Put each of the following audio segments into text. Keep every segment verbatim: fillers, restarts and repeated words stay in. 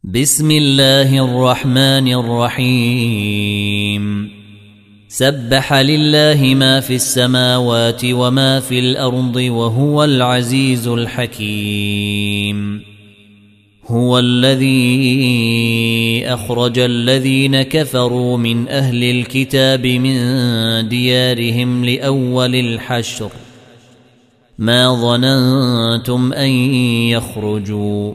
بسم الله الرحمن الرحيم سبح لله ما في السماوات وما في الأرض وهو العزيز الحكيم. هو الذي أخرج الذين كفروا من أهل الكتاب من ديارهم لأول الحشر ما ظننتم أن يخرجوا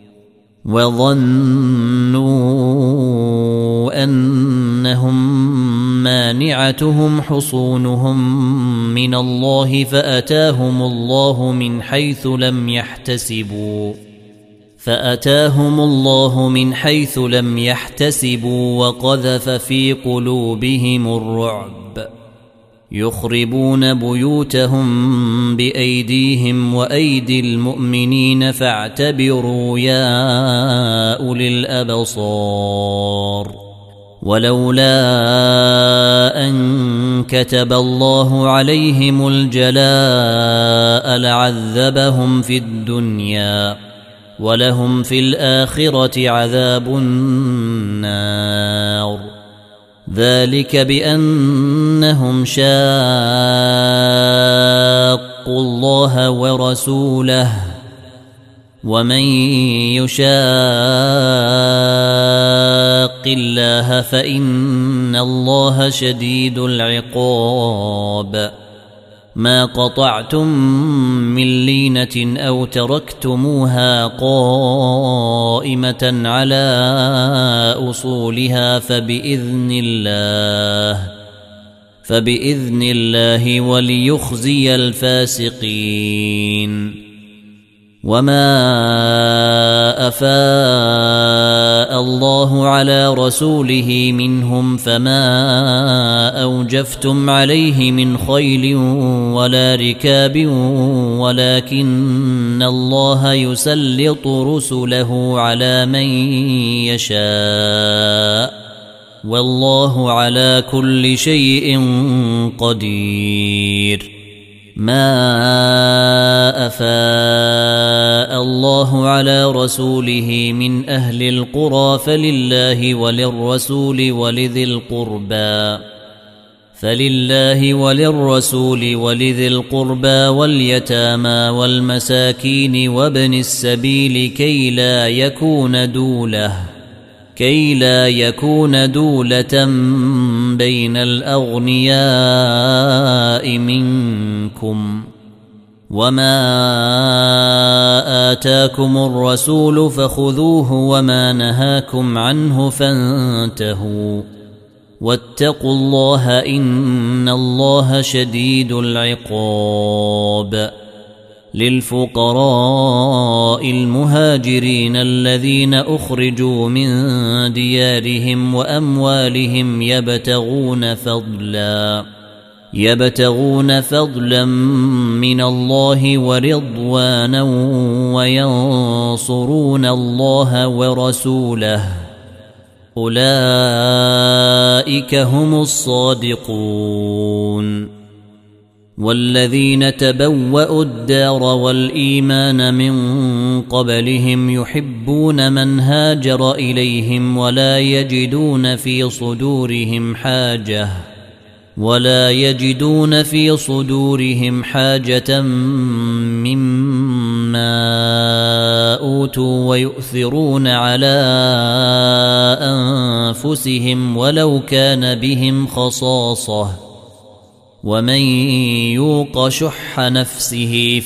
وظنوا أنهم مانعتهم حصونهم من الله فأتاهم الله من حيث لم يحتسبوا فأتاهم الله من حيث لم يحتسبوا وقذف في قلوبهم الرعب يخربون بيوتهم بأيديهم وأيدي المؤمنين فاعتبروا يا أولي الأبصار. ولولا أن كتب الله عليهم الجلاء لعذبهم في الدنيا ولهم في الآخرة عذاب النار ذلك بأنهم شاقوا الله ورسوله ومن يشاق الله فإن الله شديد العقاب. ما قطعتم من لينة أو تركتموها قائمة على أصولها فبإذن الله فبإذن الله وليخزي الفاسقين. وما أفاء الله على رسوله منهم فما أوجفتم عليه من خيل ولا ركاب ولكن الله يسلط رسله على من يشاء والله على كل شيء قدير. ما أفاء الله على رسوله من أهل القرى فلله وللرسول ولذي القربى فلله وللرسول ولذي القربى واليتامى والمساكين وابن السبيل كي لا يكون دوله كي لا يكون دولة بين الأغنياء منكم. وما آتاكم الرسول فخذوه وما نهاكم عنه فانتهوا واتقوا الله إن الله شديد العقاب. للفقراء المهاجرين الذين أخرجوا من ديارهم وأموالهم يبتغون فضلا يبتغون فضلا من الله ورضوانا وينصرون الله ورسوله أولئك هم الصادقون. والذين تبوأوا الدار والإيمان من قبلهم يحبون من هاجر إليهم ولا يجدون في صدورهم حاجة ولا يجدون في صدورهم حاجة مما أوتوا ويؤثرون على أنفسهم ولو كان بهم خصاصة ومن يوق شح نفسه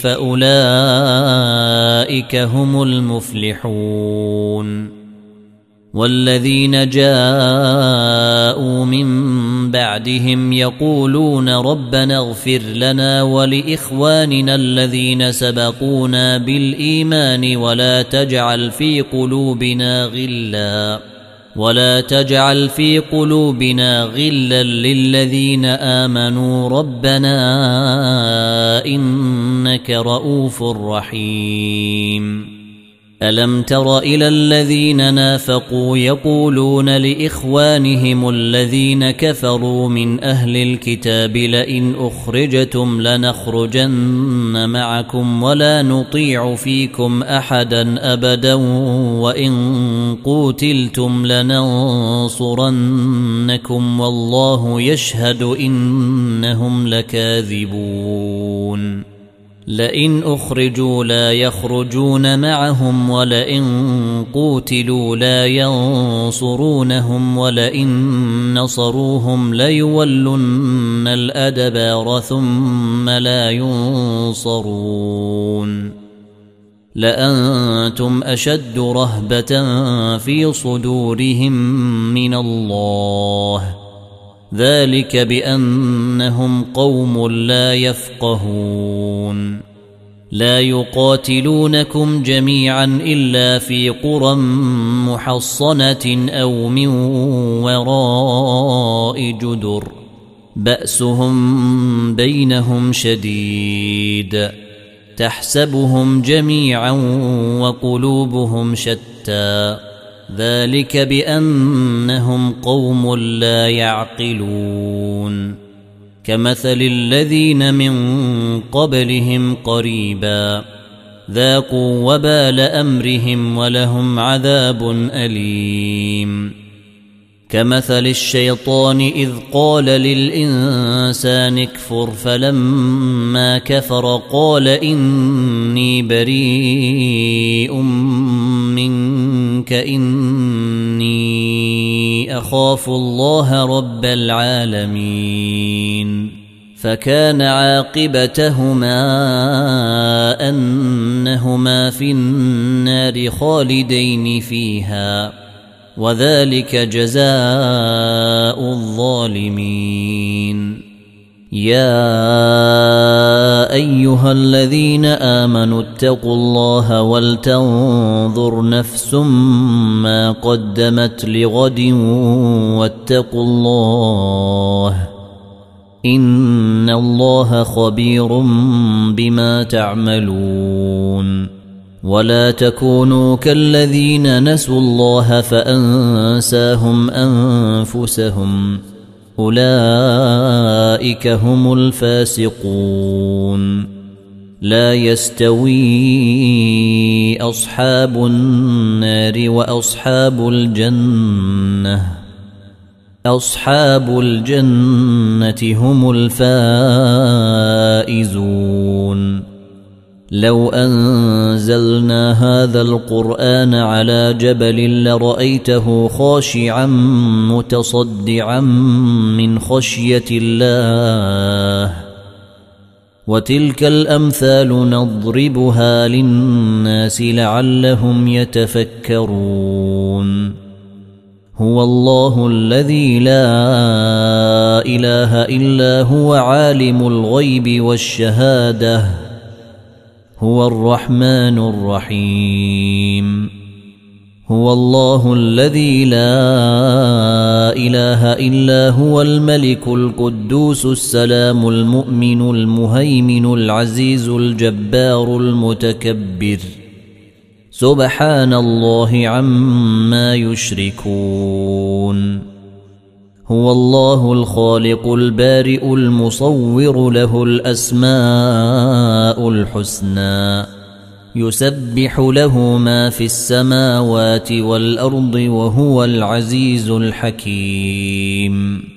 فأولئك هم المفلحون. والذين جاءوا من بعدهم يقولون ربنا اغفر لنا ولإخواننا الذين سبقونا بالإيمان ولا تجعل في قلوبنا غلا ولا تجعل في قلوبنا غلا للذين آمنوا ربنا إنك رؤوف رحيم. ألم تر إلى الذين نافقوا يقولون لإخوانهم الذين كفروا من أهل الكتاب لئن أخرجتم لنخرجن معكم ولا نطيع فيكم أحدا أبدا وإن قوتلتم لننصرنكم والله يشهد إنهم لكاذبون لئن أخرجوا لا يخرجون معهم ولئن قوتلوا لا ينصرونهم ولئن نصروهم ليولن الأدبار ثم لا ينصرون لأنتم أشد رهبة في صدورهم من الله ذلك بأنهم قوم لا يفقهون لا يقاتلونكم جميعا إلا في قرى محصنة أو من وراء جدر بأسهم بينهم شديد تحسبهم جميعا وقلوبهم شتى ذلك بأنهم قوم لا يعقلون كمثل الذين من قبلهم قريبا ذاقوا وبال أمرهم ولهم عذاب أليم كمثل الشيطان إذ قال للإنسان اكفر فلما كفر قال إني بريء منك إني أخاف الله رب العالمين فكان عاقبتهما أنهما في النار خالدين فيها وذلك جزاء الظالمين يا أيها الذين آمنوا اتقوا الله ولتنظر نفس ما قدمت لغد واتقوا الله إن الله خبير بما تعملون ولا تكونوا كالذين نسوا الله فأنساهم أنفسهم أولئك هم الفاسقون لا يستوي أصحاب النار وأصحاب الجنة أصحاب الجنة هم الفائزون لو أنزلنا هذا القرآن على جبل لرأيته خاشعا متصدعا من خشية الله وتلك الأمثال نضربها للناس لعلهم يتفكرون هو الله الذي لا إله إلا هو عالم الغيب والشهادة هو الرحمن الرحيم هو الله الذي لا إله إلا هو الملك القدوس السلام المؤمن المهيمن العزيز الجبار المتكبر سبحان الله عما يشركون هو الله الخالق البارئ المصور له الأسماء الحسنى يسبح له ما في السماوات والأرض وهو العزيز الحكيم